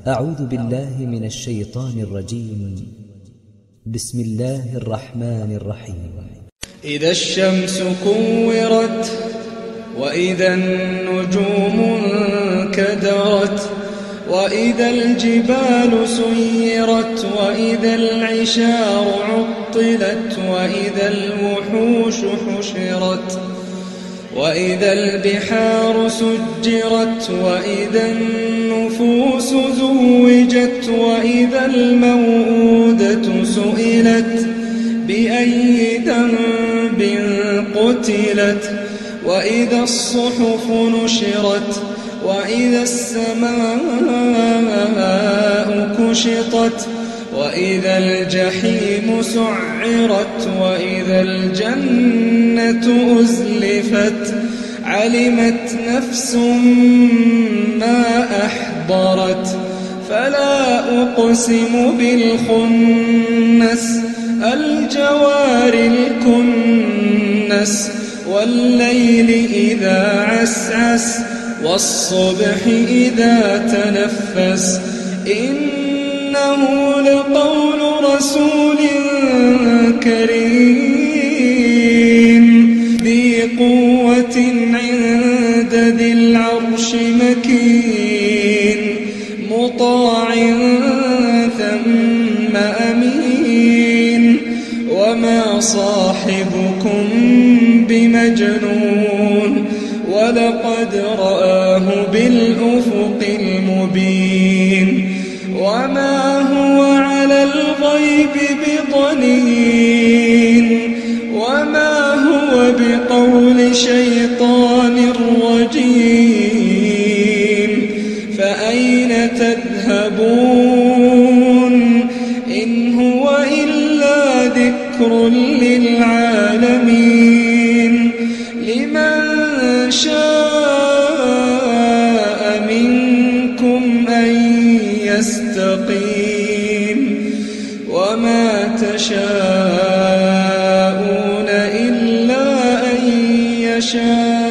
أعوذ بالله من الشيطان الرجيم. بسم الله الرحمن الرحيم. إذا الشمس كورت وإذا النجوم انكدرت وإذا الجبال سيرت وإذا العشار عطلت وإذا الوحوش حشرت وإذا البحار سجرت وإذا النفوس زوجت وإذا الموءودة سئلت بأي ذنب قتلت وإذا الصحف نشرت وإذا السماء كشطت وإذا الجحيم سعرت وإذا الجنة أزلفت علمت نفس ما أحضرت فلا أقسم بالخنس الجوار الكنس والليل إذا عسعس والصبح إذا تنفس إنه لقول رسول كريم ذي قوة عند ذي العرش مكين مطاع ثم أمين وما صاحبكم بمجنون ولقد رآه بالأفق المبين وما هو على الغيب بضنين وما هو بقول شيطان رجيم فأين تذهبون إن هو إلا ذكر للعالمين لمن شاء منكم أن يستقيم وما تشاءون إلا أن يشاء